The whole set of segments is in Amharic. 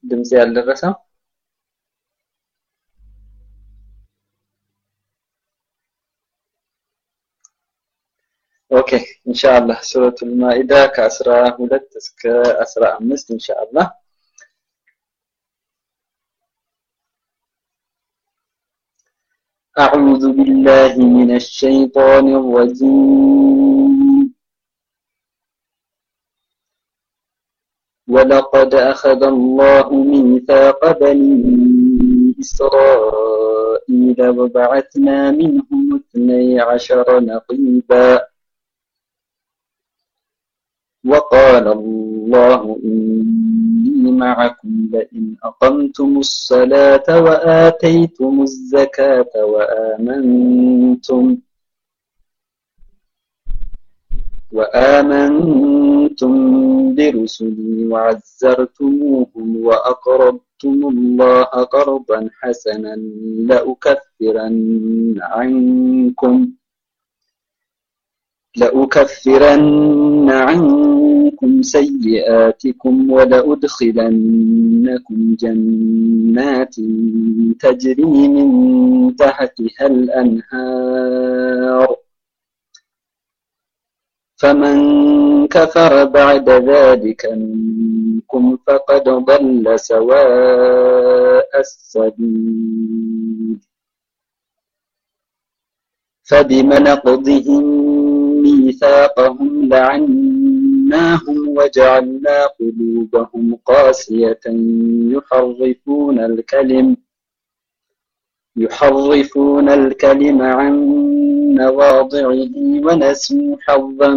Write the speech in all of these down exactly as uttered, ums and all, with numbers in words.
ድምጽ ያልደረሰ ኦኬ ኢንሻአላህ ሱረቱል ማኢዳ ከ12 እስከ አስራ አምስት ኢንሻአላህ أعوذ بالله من الشيطان الرجيم ولقد أخذ الله ميثاق بني إسرائيل وبعثنا منهم اثني عشر نقيبا وقال الله إني معكم لئن أقمتم الصلاة وآتيتم الزكاة وآمنتم وآمنتم برسلي وعزرتموهم وأقرضتم الله قرضا حسنا لأكفرن عنكم لأكفرن عنكم سيئاتكم ولأدخلنكم جنات تجري من تحتها الأنهار فمن كفر بعد ذلك منكم فقد ضل سواء السبيل فبما نقضهم ميثاقهم لعناهم وجعلنا قلوبهم قاسية يحرفون الكلم يحرفون الكلم عن مواضعه ونسوا حظا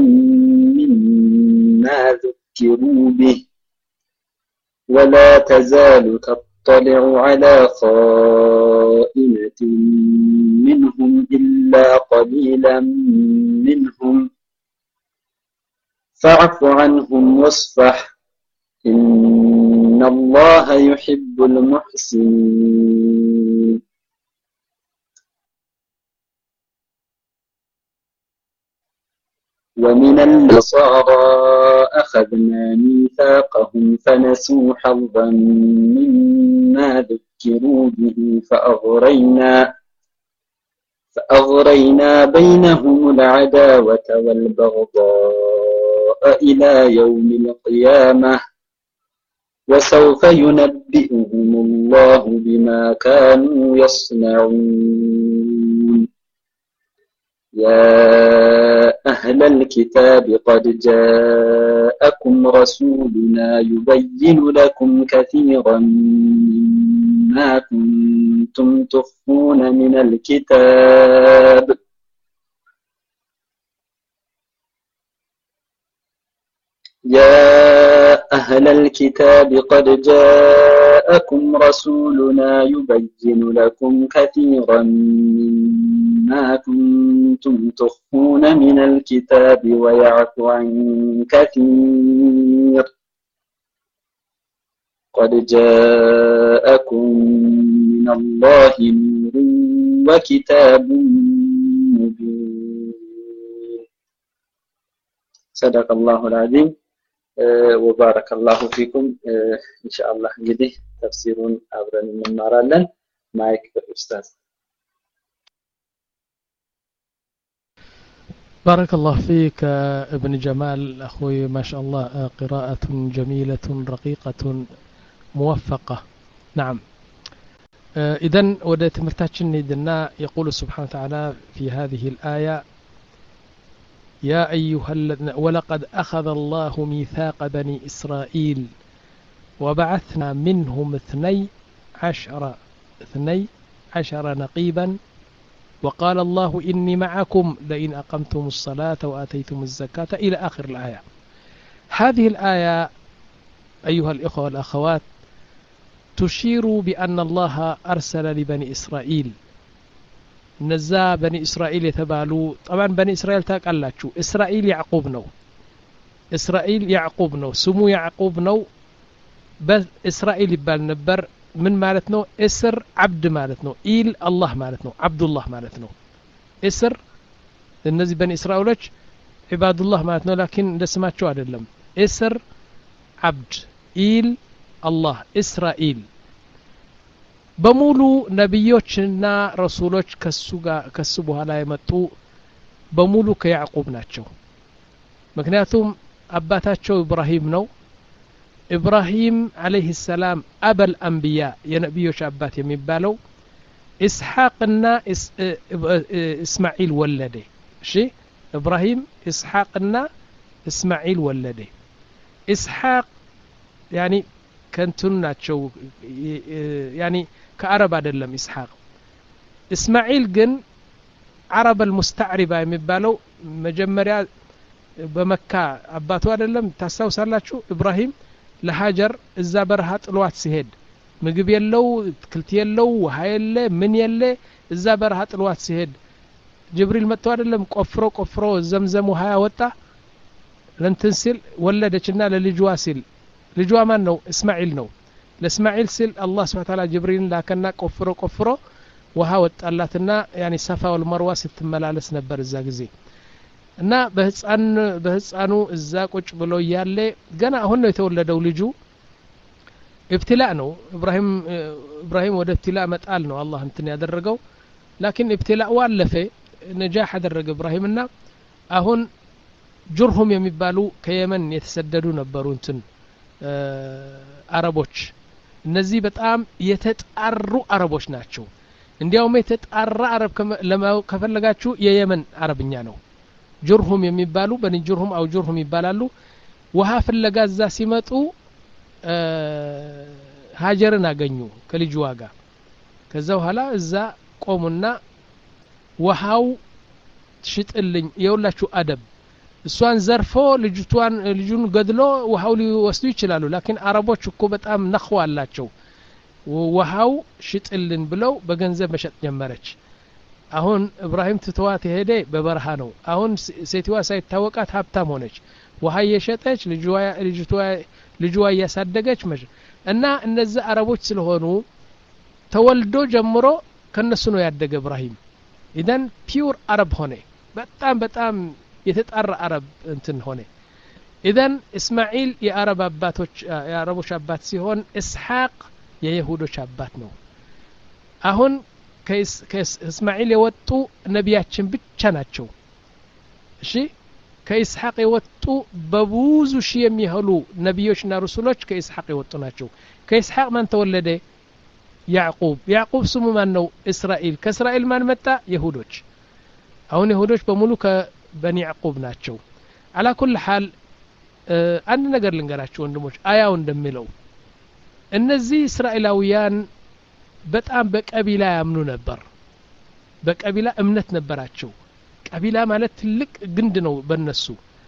مما ذكروا به ولا تزال تطلع على خائنة منهم إلا قليلا منهم فاعف عنهم واصفح إن الله يحب المحسنين ومن النصارى أخذنا ميثاقهم فنسوا حظا مما ذكروا به فأغرينا فأغرينا بينهم العداوة والبغضاء إلى يوم القيامة وسوف ينبئهم الله بما كانوا يصنعون يا أهل الكتاب قد جاءكم رسولنا يبين لكم كثيرا مما كنتم تخفون من الكتاب يا أهل الكتاب قد جاءكم رسولنا يبين لكم كثيرا مما كنتم تخفون من الكتاب ويعفو عن كثير قد جاءكم من الله نور وكتاب مبين صدق الله العظيم وبارك الله فيكم إن شاء الله እንግዲህ ተፍሲሩን አብረን እንማራለን ማይክ ኡስታዝ بارك الله فيك ابن جمال أخوي ما شاء الله قراءة جميلة رقيقة موفقة نعم إذن ودت مرتاحين ندنا يقول سبحانه وتعالى في هذه الآية يا أيها الذين ولقد أخذ الله ميثاق بني إسرائيل وبعثنا منهم اثني عشر اثني عشر نقيبا وقال الله إني معكم لئن أقمتم الصلاة وآتيتم الزكاة إلى آخر الآية هذه الآية أيها الإخوة والأخوات تشير بأن الله أرسل لبني إسرائيل نزا بني إسرائيل يتبالوا طبعا بني إسرائيل تاقلاتشو إسرائيل يعقوب نو إسرائيل يعقوب نو سمو يعقوب نو بس إسرائيل يبال نبر من مالتنا إسر عبد مالتنا إيل الله مالتنا عبد الله مالتنا إسر النزي بني إسرائيل عباد الله مالتنا لكن لسمات شو عدلهم إسر عبد إيل الله إسرائيل በሙሉ ነብዮችና ረሱሎች ከሱ ጋር ከሱ በኋላ የመጡ በሙሉ ከያዕቁብ ናቸው ምክንያቱም አባታቸው ኢብራሂም ነው ኢብራሂም አለይሂ ሰላም አበል አንቢያ የነብዮች አባት የሚባለው ኢስሐቅና እስማኤል ወለደ እሺ ኢብራሂም ኢስሐቅና እስማኤል ወለደ ኢስሐቅ ያኒ ከንቱን ናቸው ያኒ ከአረብ አይደለም ኢስሐቅ እስማኤል ግን አረብ المستعربة የሚባለው መጀመሪያ በመካ አባቱ አይደለም ታሳውሳላችሁ ኢብራሂም ለሃጀር እዛ በረሃ ጥሏት ሲሄድ ምግብ የለው ክልት የለው ውሃ የለ ምን የለ እዛ በረሃ ጥሏት ሲሄድ ጅብሪል መጥቶ አይደለም ቆፍሮ ቆፍሮ ዘምዘም ውሃ ያወጣ ለንትን ሲል ወለደችና ለልጅዋ ሲል ልጅዋ ማን ነው እስማኤል ነው ለእስማኤል ሲል አላህ Subhanahu Wa Ta'ala ጅብሪልን ላከና ቆፍሮ ቆፍሮ ውሃ ወጣላትና ያኒ ሰፋ ወልመርዋ ስትመላለስ ነበር እዛ ጊዜ እና በህፃን በህፃኑ እዛ ቁጭ ብሎ ያለ ገና አሁን ነው የተወለደው ልጁ ኢብትላእ ነው ኢብራሂም ኢብራሂም ወደ ኢብትላእ መጣል ነው አላህ እንትን ያደረገው ላኪን ኢብትላእ ዋለፈ ነጃህ አደረገ ኢብራሂምና አሁን ጁርሁም የሚባሉ ከየመን የተሰደዱ ነበሩ እንትን አረቦች እነዚህ በጣም የተጣሩ አረቦች ናቸው እንዲያውም የተጣራ አረብ ለማወቅ ከፈለጋችሁ የየመን አረብኛ ነው ጁርሁም የሚባሉ በኒ ጁርሁም አው ጁርሁም ይባላሉ ውሃ ፍለጋ እዛ ሲመጡ ሃጀርን አገኙ ከልጅ ዋጋ ከዛ በኋላ እዛ ቆሙና ውሃው ትሽጥልኝ የውላችሁ አደብ እሷን ዘርፎ ልጅቷን ልጁን ገድሎ ውሃው ሊወስዱ ይችላሉ ላኪን አረቦች እኮ በጣም ነخዋ አላቸው ውሃው ሽጥልን ብለው በገንዘብ መሸጥ ጀመረች አሁን ኢብራሂም ትተዋት ሄደ በበረሃ ነው አሁን ሴትዋ ሳይታወቃት ሀብታም ሆነች ውሃ የሸጠች ልጅዋ ልጅቷ ልጅዋ ያሳደገች እና እነዚህ አረቦች ስለሆኑ ተወልዶ ጀምሮ ከነሱ ነው ያደገ ኢብራሂም ኢዳን ፒውር አረብ ሆነ በጣም በጣም የተጣራ አረብ እንትን ሆነ ኢዳን እስማኤል የአረብ አባቶች የአረቦች አባት ሲሆን ኢስሐቅ የይሁዶች አባት ነው አሁን ከእስማኤል የወጡ ነቢያችን ብቻ ናቸው እሺ ከኢስሐቅ የወጡ በብዙ ሺህ የሚሆኑ ነቢዮችና ረሱሎች ከኢስሐቅ የወጡ ናቸው ከኢስሐቅ ማን ተወለደ ያዕቁብ ያዕቁብ ስሙ ማን ነው እስራኤል ከእስራኤል ማን መጣ ይሁዶች አሁን ይሁዶች በሙሉ ከበኒ ያዕቁብ ናቸው على كل حال አንድ ነገር ልንገራችሁ ወንድሞች አያው እንደሚለው እነዚህ እስራኤላውያን በጣም በቀቢላ ያምኑ ነበር በቀቢላ እምነት ነበራቸው ቀቢላ ማለት ትልቅ ግንድ ነው በእነሱ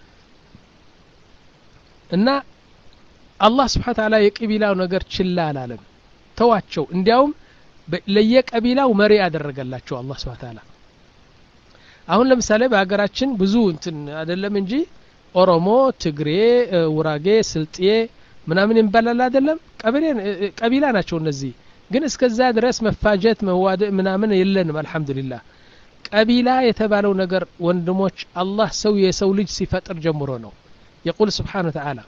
እና አላህ Subhanahu Ta'ala የቀቢላው ነገር ችላ አላለም ተዋቸው እንዲያውም ለየቀቢላው መሪ ያደረገላቸው አላህ Subhanahu Ta'ala አሁን ለምሳሌ በአገራችን ብዙ እንትን አይደለም እንጂ ኦሮሞ ትግሬ ውራጌ ስልጤ ምናምን ይባላል አይደለም ቀቢላ ናቸው እነዚህ ግን እስከዛ ድረስ መፋጀት መዋደ ምናምን የለንም አልহামዱሊላህ ቀቢላ የተባለው ነገር ወንድሞች አላህ ሰው የሰው ልጅ ሲፈጥር ጀምሮ ነው يقول سبحانه وتعالى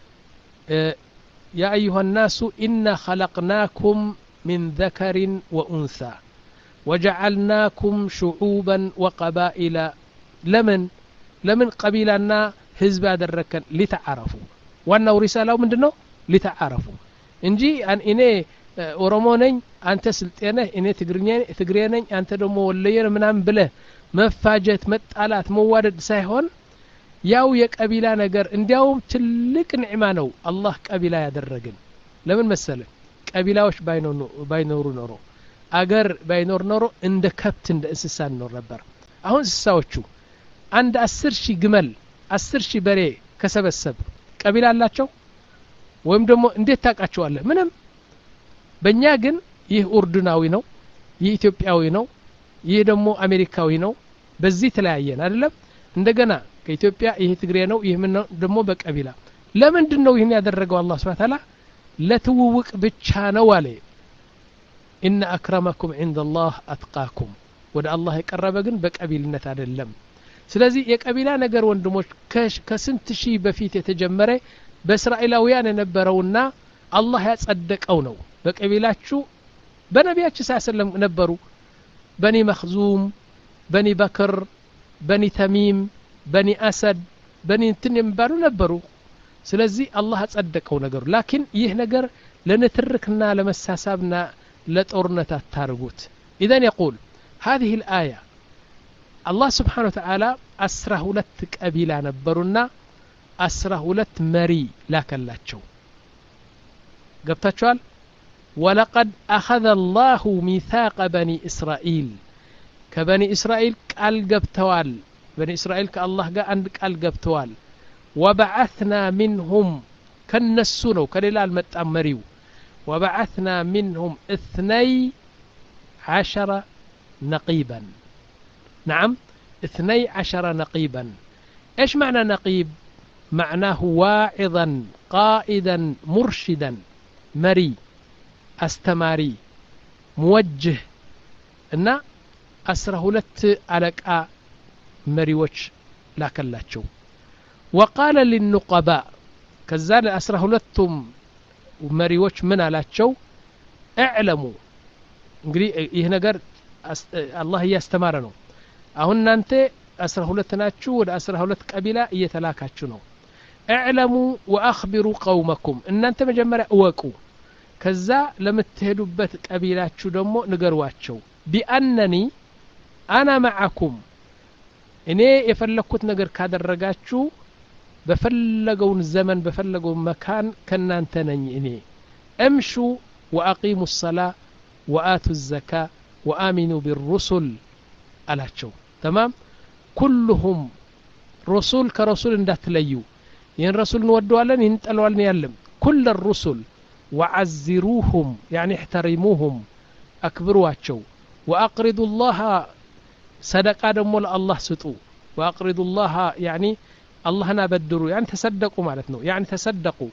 يا ايها الناس إنا خلقناكم من ذكر وانثى وجعلناكم شعوبا وقبائل لمن لمن قبيلنا حزب ادركن لتعارفوا ዋናው ሪሳላው ምንድነው لتعارفوا እንጂ እኔ ኦሮሞ ነኝ አንተ ስልጤ ነህ እኔ ትግርኛ ነኝ ትግሬ ነኝ አንተ ደግሞ ወለየ ምናምን ብለ መፋጀት መጣላት መዋደድ ሳይሆን ያው የቀቢላ ነገር እንዲያውም ትልቅ ንዕማ ነው አላህ ቀቢላ ያደረገን ለምን መሰለ ቀቢላዎች ባይኖሩ ባይኖሩ ኖሮ አገር ባይኖር ኖሮ እንደ ከብት እንደ እንስሳ ነው ነበር አሁን እንስሳዎቹ አንድ አስር ሺህ ግመል አስር ሺህ በሬ ከሰበሰብ ቀቢላ አላቸው ወይም ደግሞ እንዴት ታቃቸዋለህ ምንም በእኛ ግን ይህ ኡርዱናዊ ነው ይህ ኢትዮጵያዊ ነው ይህ ደግሞ አሜሪካዊ ነው በዚህ ተለያየን አይደለም እንደገና ከኢትዮጵያ ይህ ትግሬ ነው ይህ ምን ደግሞ በቀቢላ ለምንድነው ይሄን ያደረገው አላህ Subhanahu Ta'ala ለትውውቅ ብቻ ነው አለ إن أكرمكم عند الله أتقاكم ወደ አላህ የቀረበ ግን በቀቢልነት አይደለም ስለዚህ የቀቢላ ነገር ወንድሞች ከስንት ሺህ በፊት የተጀመረ በእስራኤላውያን የነበረውና አላህ ያጸደቀው ነው በቀቢላችሁ በነቢያችን ሰለላሁ ነበሩ በኒ መኽዙም በኒ በክር በኒ ተሚም በኒ አሰድ በኒ እንትን የሚባሉ ነበሩ ስለዚህ አላህ ያጸደቀው ነገር ላኪን ይህ ነገር ለንትርክና ለመሳሳብና ለጦርነት አታርጉት اذا يقول هذه الايه الله سبحانه وتعالى አስራ ሁለት ቀቢላ ነበሩና አስራ ሁለት መሪ ላከላቸው ገብታችኋል ولقد اخذ الله ميثاق بني اسرائيل كبني اسرائيل قال ገብተዋል بني اسرائيل كالله ጋር አንድ ቃል ገብተዋል وبعثنا منهم ከነሱ ነው ከሌላ አልመጣም መሪው وبعثنا منهم اثني عشر نقيبا نعم اثني عشر نقيبا ايش معنى نقيب معناه واعظا قائدا مرشدا مري استماري موجه እና አስራ ሁለት አለቃ መሪዎች ላከላቸው وقال للنقباء ከዛ ለአስራ ሁለቱም መሪዎች ምን አላቸው اعلموا እንግዲህ ይህ ነገር አላህ ያስተማረ ነው አሁን እናንተ አስራ ሁለት ናችሁ ወደ አስራ ሁለት ቀቢላ እየተላካችሁ ነው اعلموا واخبروا قومكم እናንተ መጀመሪያ እወቁ ከዛ ለምትሄዱበት ቀቢላችሁ ደግሞ ንገሯቸው بانني انا معكم እኔ የፈለኩት ነገር ካደረጋችሁ በፈለገውን ዘመን በፈለገው መካን ከናንተ ነኝ እኔ امشوا واقيموا الصلاه واتوا الزكاه وامنوا بالرسل አላቸው تمام كلهم رسول كرسول እንዳትለዩ ይህን ረሱል እንወደዋለን ይህን ጠለዋለን ያለም كل الرسل وعزروهم يعني احترموهم اكبرواቸው واقرضوا الله صدقه دمو لله سطو واقرضوا الله يعني اللهنا بدروا يعني تصدقوا ማለት ነው يعني تصدقوا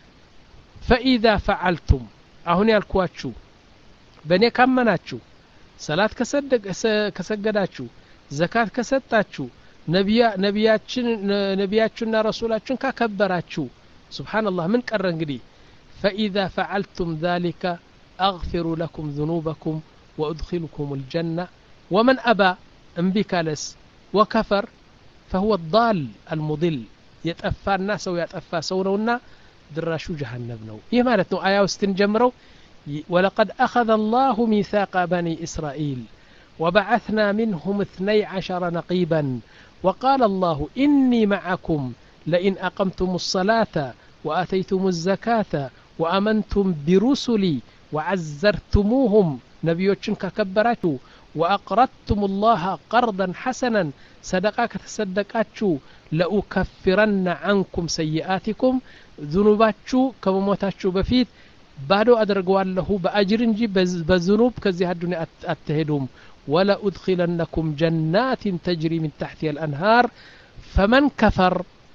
فاذا فعلتم አሁን ያልኳችሁ በእኔ ካመናችሁ ሰላት ከሰደቅ ከሰገዳችሁ ዘካት ከሰጣችሁ ነቢያ ነቢያችን ነቢያችሁና ረሱላችሁን ካከበራችሁ ሱብሃንአላህ ምን ቀረ እንግዲህ فاذا فعلتم ذلك اغفر لكم ذنوبكم وادخلكم الجنه ومن ابى انبكالس وكفر فهو الضال المضل يطفى الناس ويطفى سونونا دراشو جهنم ነው ይህ ማለት ነው አያው ስትንጀምረው ولقد اخذ الله ميثاق بني اسرائيل وبعثنا منهم اثني عشر نقيبا وقال الله اني معكم لئن اقمتم الصلاه واتيتم الزكاه وامنتم برسلي وعزرتموهم نبيوچن ككبراچو واقرضتم الله قرضا حسنا صدقه كتصدقاچو لأكفرن عنكم سيئاتكم ذنوباچو كموتاچو بفيت ባዶ አድርገዋለሁ በአጅር እንጂ በዝኑብ ከዚህ አዱንያ አትሄዱም ولا ادخلنكم جنات تجري من تحتها الانهار فمن كفر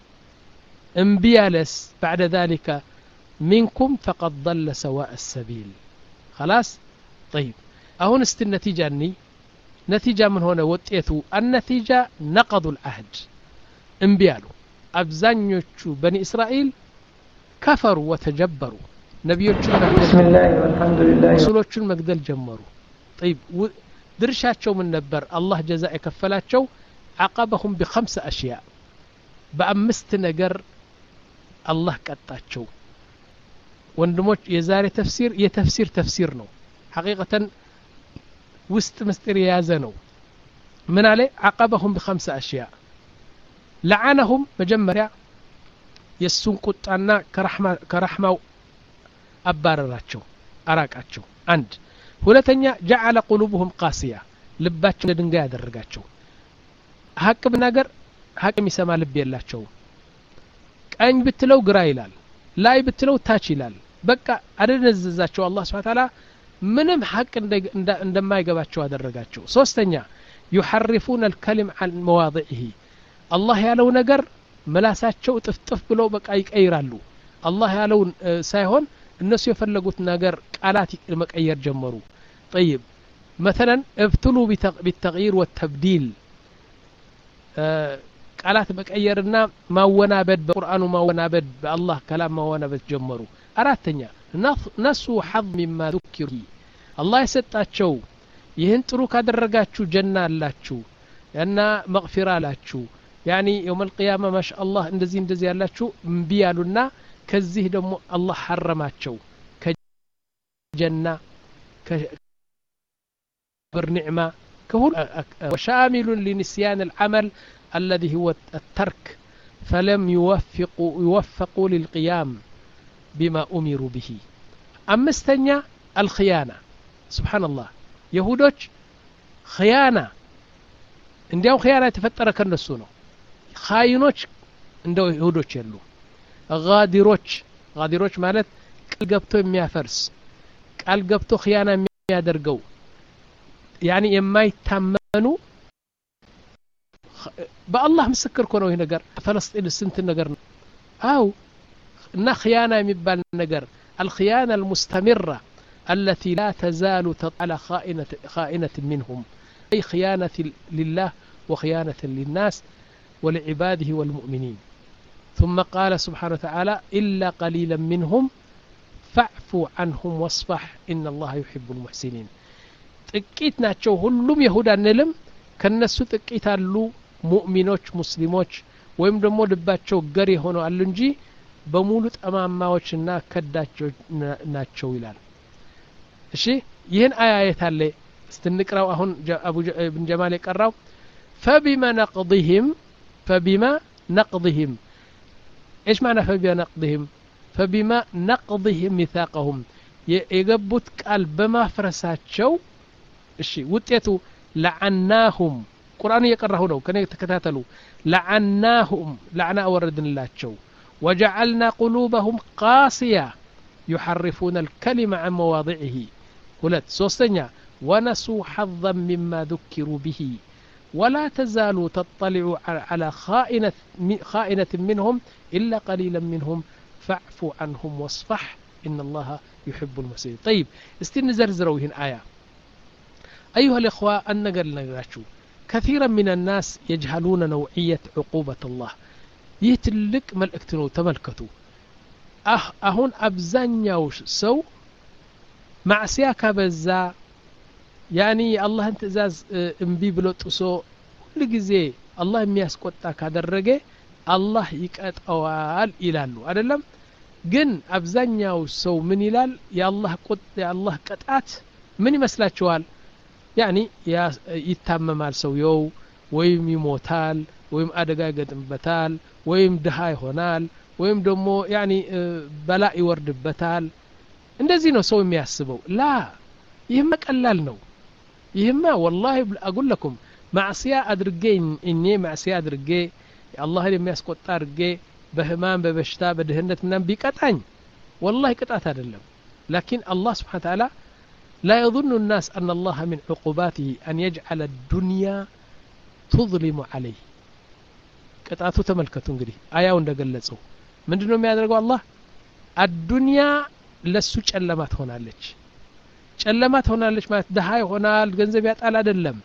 انبيالس بعد ذلك منكم فقد ضل سواء السبيل خلاص طيب اهون است النتيجه اني نتيجه من هنا وطيتو النتيجه نقضوا العهد انبيالو ابزانيوچو بني اسرائيل كفروا وتجبروا ነብዮቹን ቢስሚላህ ወልሐምዱሊላህ ረሱሎቹን መግደል ጀመሩ طيب ድርሻቸው ምን ነበር አላህ ጀዛ የከፈላቸው عقبهم بخمس اشياء በአምስት ነገር አላህ ቀጣቸው ወንድሞች የዛሬ ተፍሲር የተፍሲር ተፍሲር ነው ሐቂቀተን ውስጥ ምስጢር የያዘ ነው ምን አለ عقبهم بخمس اشياء لعنهم መጀመሪያ የሱን ቁጣና ከረህማ ከረህማው አባረራቸው አራቃቸው አንድ ሁለተኛ جعل قلوبهم قاسية ልባቸው ድንጋይ ያደረጋቸው ሐቅ ብናገር ሐቅ የሚሰማ ልብ የላቸው ቀኝ ብትለው ግራ ይላል ላይ ብትለው ታች ይላል በቃ አደነዘዛቸው አላህ Subhanahu Ta'ala ምንም ሐቅ እንደማይገባቸው አደረጋቸው ሶስተኛ يحرفون الكلم عن مواضعه الله ያለው ነገር መላሳቸው ጥፍጥፍ ብለው በቃ ይቀይራሉ አላህ ያለው ሳይሆን እነሱ የፈለጉት ነገር ቃላት መቀየር ጀመሩ طيب مثلا ابتلوا بالتغيير والتبديل ቃላት መቀየርና ማወናበድ በቁርአኑ ማወናበድ በአላህ ከላም ማወናበድ ጀመሩ አራተኛ نسوا حظ مما ذكروا الله يسጣቸው ይህን ጥሩ ካደረጋችሁ ጀና አላችሁ እና መግፊራ አላችሁ يعني يوم القيامة ما شاء الله እንደዚህ እንደዚህ ያላችሁ እምቢ ያሉና ከዚህ ደግሞ አላህ حرماቸው ከጀና بالنعمة كهول وشامل لنسيان العمل الذي هو الترك فلم يوفقوا يوفقوا للقيام بما أمروا به أمستنيا الخيانة سبحان الله يهودوش خيانة عندهم خيانة تفتر كالنسو ነው خاينوش عندهم يهودوش يلو غادروش غادروش ማለት ቃል ገብቶ የሚያፈርስ ቃል ገብቶ خيانة የሚያደርገው يعني የማይታመኑ በአላህ ምስክር ኮነው ይሄ ነገር ፍልስጤም ስንት ነገር ነው አው እና خيانة የሚባል ነገር الخيانة المستمرة التي لا تزال على خائنة خائنة منهم أي خيانة لله وخيانة للناس ولعباده والمؤمنين ثم قال سبحانه وتعالى إلا قليلا منهم فاعفوا عنهم واصفح إن الله يحب المحسنين ጥቂት ናቸው ሁሉም ይሁዳ አንልም ከነሱ ጥቂት አሉ ሙእሚኖች ሙስሊሞች ወይም ደግሞ ልባቸው ገር የሆኑ አሉ እንጂ በሙሉ ጠማማዎችና ከዳቸው ናቸው ይላል እሺ ይህን አያየት አለ استنقراው አሁን አቡ ኢብን ጀማል የቀራው فبما نقضهم فبما نقضهم ايش معنى فبما نقضهم فبما نقضهم ميثاقهم የገቡት ቃል በማፍረሳቸው እሺ ውጤቱ لعناهم ቁርአን እየቀራሁ ነው ከኔ ተከታተሉ لعناهم لعنة ወረድንላቸው وجعلنا قلوبهم قاسية يحرفون الكلمة عن مواضعه ሁለት ሶስተኛ ونسوا حظا مما ذكروا به ولا تزالوا تطلع على خائنة خائنة منهم إلا قليلا منهم فاعفوا عنهم واصفح إن الله يحب المحسنين طيب استنزرزروا هنا آية أيها الإخوة النقل نقرأشو كثيرا من الناس يجهلون نوعية عقوبة الله يتلك ملكتنو تملكتو أه أهون أبزانيوش سو معسياك بزا يعني الله انت ازاز انبي بلوت سو لغزي الله የሚያስቆጣ ካደረገ الله ይቀጣዋል ይላሉ አይደለም ግን አብዛኛው ሰው ምን ይላል የአላህ ቁጣ የአላህ ቅጣት ምን ይመስላችኋል يعني ይታመማል ሰውየው ወይም ይሞታል ወይም አደጋ ይገጥምበታል ወይም ድሃ ይሆናል ወይም ደግሞ يعني በላ ይወርድበታል እንደዚህ ነው ሰው የሚያስበው ላ ይህማ ቀላል ነው ይህማ والله اقول لكم معصيه ادرجين اني معصيه ادرجي الله የሚያስቆጣ አድርጌ በህማም በበሽታ በድህነት ምናምን ቢቀጣኝ والله ቅጣት አይደለም لكن الله سبحانه وتعالى لا يظن الناس أن الله من عقوباته أن يجعل الدنيا تظلم عليه ቅጣቱ ተመልከቱ እንግዲህ አያው እንደገለጸው ምንድነው የሚያደርገው አላህ الدنيا ለሱ ጨለማ ትሆናለች ጨለማ ትሆናለች ማለት ደሃ ይሆናል ገንዘብ ያጣል አይደለም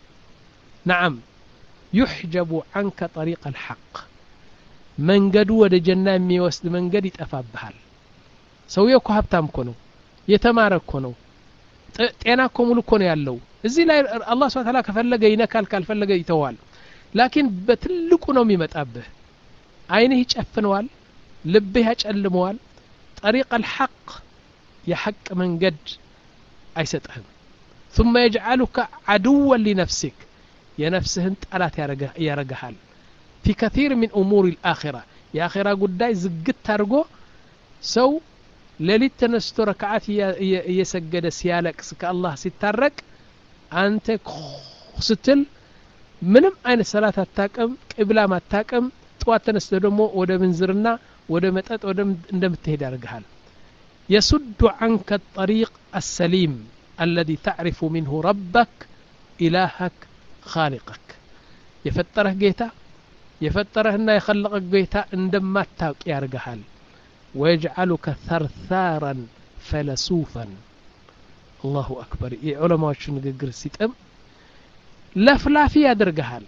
نعم يحجب عنك طريق الحق መንገዱ ወደ ጀና የሚወስድ መንገድ ይጠፋብሃል ሰውየው እኮ ሀብታም እኮ ነው የተማረ እኮ ነው ጤና እኮ ሙሉ እኮ ነው ያለው እዚህ ላይ አላህ Subhanahu Wa Ta'ala ከፈለገ ይነካል ካልፈለገ ይተዋል لكن በትልቁ ነው የሚመጣብህ አይንህ ይጨፍነዋል ልብህ ያጨልመዋል طريق الحق የሐቅ መንገድ አይሰጥህም ثم يجعلك عدوا لنفسك የነፍስህን ጠላት ያረጋሃል في كثير من أمور الآخرة يا آخرة قداي زقت أرجو سو ليلة تنستو ركعات يسجد سيالك سك الله سترك أنت ستل منم أين الصلاة التاكم قبلة ما التاكم توات تنستو دمو ودا منزرنا ودا متأت ودا ندم تهدى رجحال يسد عنك الطريق السليم الذي تعرف منه ربك إلهك خالقك يفتره جيتا يفترهنا يخلقك جيتا عندما تاك يرجحال ويجعلك ثرثارا فلسوفا الله أكبر علماء شنو نقدر سيتم لفلافي يدرجحال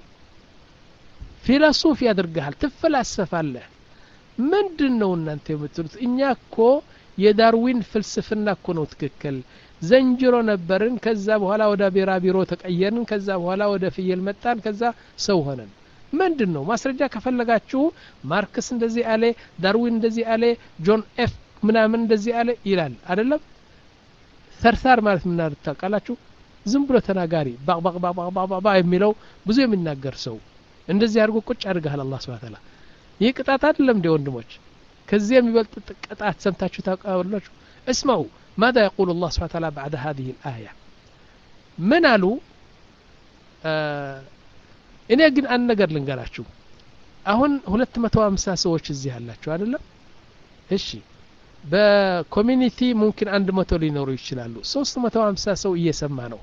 فيلسوف يدرجحال تفلسف الله ምንድነው እናንተ የምትሉት እኛ እኮ የዳርዊን ፍልስፍና እኮ ነው ትክክል ዘንጅሮ ነበርን ከዛ በኋላ ወደ ቢራቢሮ ተቀየርን ከዛ በኋላ ወደ ፍየል መጣን ከዛ ሰው ሆነን ምንድነው ማስረጃ ከፈለጋችሁ ማርክስ እንደዚህ አለ ዳርዊን እንደዚህ አለ ጆን ኤፍ ምናምን እንደዚህ አለ ይላል አይደለም ሰርሳር ማለት ምን አርታቃላችሁ ዝም ብሎ ተናጋሪ ባቅ ባቅ ባቅ ባቅ ባቅ የሚለው ብዙ የሚናገር ሰው እንደዚህ አድርጎ ቁጭ አድርጋል አላህ Subhanahu Ta'ala ይህ ቅጣት አይደለም እንደ ወንድሞች ከዚህ የሚበልጥ ቅጣት ሰምታችሁ ታውቃላችሁ اسمعوا ماذا يقول الله سبحانه وتعالى بعد هذه الآية من قالوا እኔ ግን አንድ ነገር ልንገራችሁ አሁን ሁለት መቶ ሃምሳ ሰዎች እዚህ ያላችሁ አይደለም እሺ በኮሚኒቲ ሙምኪን አንድ መቶ ሊኖሩ ይችላሉ ሶስት መቶ ሃምሳ ሰው እየሰማ ነው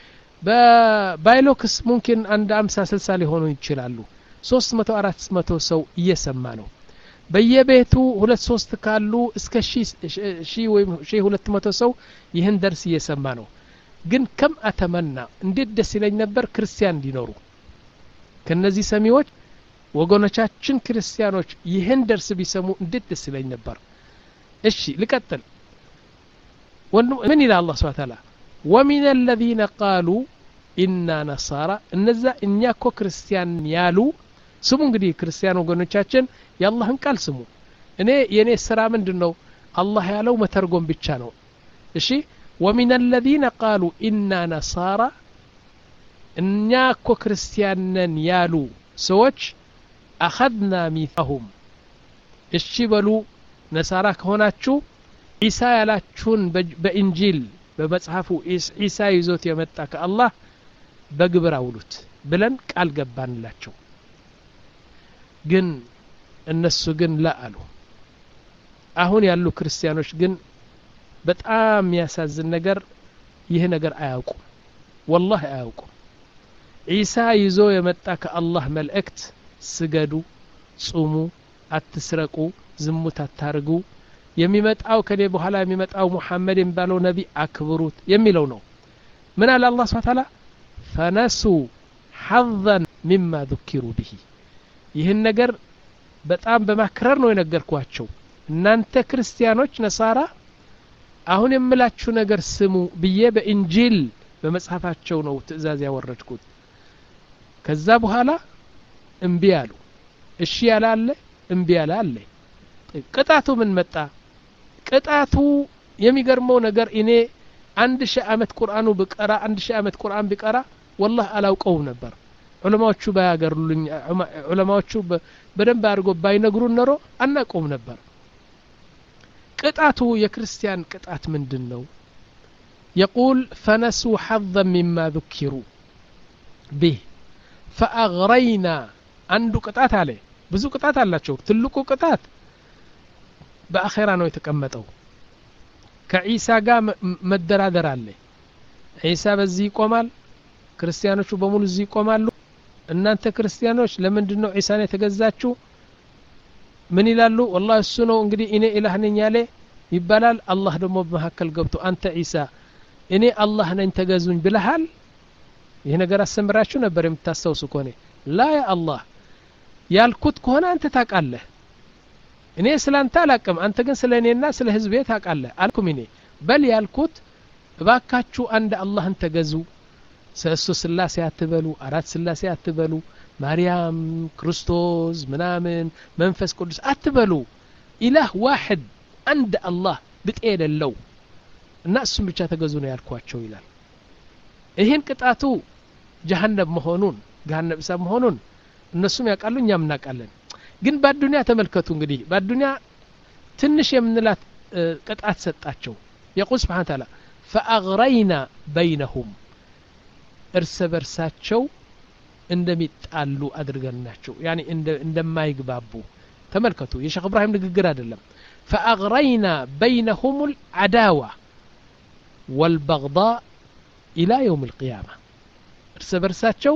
በባይሎክስ ሙምኪን አንድ ሃምሳ ስልሳ ሊሆኑ ይችላሉ ሶስት መቶ አራት መቶ ሰው እየሰማ ነው በየቤቱ ሁለት ሶስት ካሉ እስከ ሺህ ወይ ሺህ ሁለት መቶ ሰው ይህን ደርስ እየሰማ ነው ግን ከም አተመና እንዴት ደስ ይለኝ ነበር ክርስቲያን እንዲኖሩ ከነዚህ ሰሚዎች ወገኖቻችን ክርስቲያኖች ይህን ደርስ ቢሰሙ እንዴት ደስ ይለኝ ነበር እሺ ልቀጥል ወንዱ ምን ይላል አላህ Subhanahu Ta'ala ومن الذين قالوا إننا نصارى እነዛ እኛ እኮ ክርስቲያን ያሉ ስሙ እንግዲህ ክርስቲያን ወገኖቻችን የአላህን ቃል ስሙ እኔ የኔ ስራ ምንድነው አላህ ያለው መተርጎም ብቻ ነው እሺ ومن الذين قالوا إننا نصارى እኛ እኮ ክርስቲያን ነን ያሉ ሰዎች أخذنا ميثاقهم እሺ በሉ ነሳራ ከሆናችሁ ኢሳ ያላችሁን በኢንጂል በመጽሐፉ ኢሳ ይዞት የመጣ ከአላህ በግብር አውሉት ብለን ቃል ገባንላቸው ግን እነሱ ግን ለአሉ አሁን ያሉ ክርስቲያኖች ግን በጣም ያሳዝን ነገር ይሄ ነገር አያውቁም والله አያውቁም ኢሳ ይዞ የመጣ ከአላህ መልእክት ስገዱ ጾሙ አትስረቁ ዝሙት አታርጉ የሚመጣው ከኔ በኋላ የሚመጣው መሐመድ የሚባለው ነቢ አክብሩት የሚለው ነው ምን አለ አላህ Subhanahu Ta'ala فنسوا حظا مما ذكروا به ይህን ነገር በጣም በማክረር ነው የነገርኳቸው እናንተ ክርስቲያኖች ነሳራ አሁን የምላችሁ ነገር ስሙ ብዬ በኢንጂል በመጽሐፋቸው ነው ትእዛዝ ያወረድኩት ከዛ በኋላ እምቢ አሉ እሺ ያላለ እምቢ ያላለ ቅጣቱ ምን መጣ ቅጣቱ የሚገርመው ነገር እኔ አንድ ሺህ አመት ቁርአኑ በቀራ አንድ ሺህ አመት ቁርአን ቢቀራ والله አላውቀው ነበር ዑለማዎቹ ባያገሩልኝ ዑለማዎቹ በደንብ አድርጎ ባይነግሩን ኖሮ አናቆም ነበር ቅጣቱ የክርስቲያን ቅጣት ምንድነው يقول فنسوا حظا مما ذكروا به فأغرينا አንዱ ቅጣት አለ ብዙ ቅጣት አላቸው ትልቁ ቅጣት በአኺራ ነው የተቀመጠው ከኢሳ ጋር መደራደር አለ ኢሳ በዚህ ይቆማል ክርስቲያኖቹ በሙሉ እዚህ ይቆማሉ እናንተ ክርስቲያኖች ለምንድነው ኢሳን የተገዛችሁ ምን ይላሉ والله እሱ ነው እንግዲህ እኔ ኢላህ ነኝ ያለ ይባላል አላህ ደግሞ በመሐከል ገብቶ አንተ ኢሳ እኔ አላህ ነኝ ተገዙኝ ብለሃል ይሄ ነገር አሰምራችሁ ነበር የምታስተውሱ ከሆነ ላ ያ አላህ ያልኩት ከሆነ አንተ ታውቃለህ እኔ ስላንተ አላቀም አንተ ግን ስለኔና ስለ ህዝቤ ታውቃለህ አልኩም እኔ በል ያልኩት ባካችሁ አንድ አላህን ተገዙ ሰሱ ስላሴ አትበሉ አራት ስላሴ አትበሉ ማርያም ክርስቶስ ምናምን መንፈስ ቅዱስ አትበሉ ኢላህ ዋሂድ አንድ አላህ ብጤለለው እና እሱም ብቻ ተገዙ ነው ያልኳቸው ይላል ይሄን ቅጣቱ ጀሃነም መሆኑን ጀሃነም እሳት መሆኑን እነሱም ያውቃሉ እኛም እናውቃለን ግን በአዱንያ ተመልከቱ እንግዲህ በአዱንያ ትንሽ የምንላት ቅጣት ሰጣቸው يقول سبحانه وتعالى فأغرينا بينهم እርስ በርሳቸው እንደሚጣሉ አድርገናቸው ያኒ እንደማይግባቡ ተመልከቱ የሼክ ኢብራሂም ንግግር አይደለም فأغرينا بينهم العداوة والبغضاء إلى يوم القيامة እርስ በርሳቸው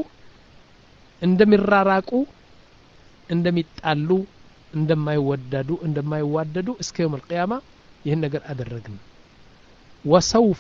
እንደሚራራቁ እንደሚጣሉ እንደማይወደዱ እንደማይዋደዱ እስከ يوم القيامة ይህን ነገር አደረግን وسوف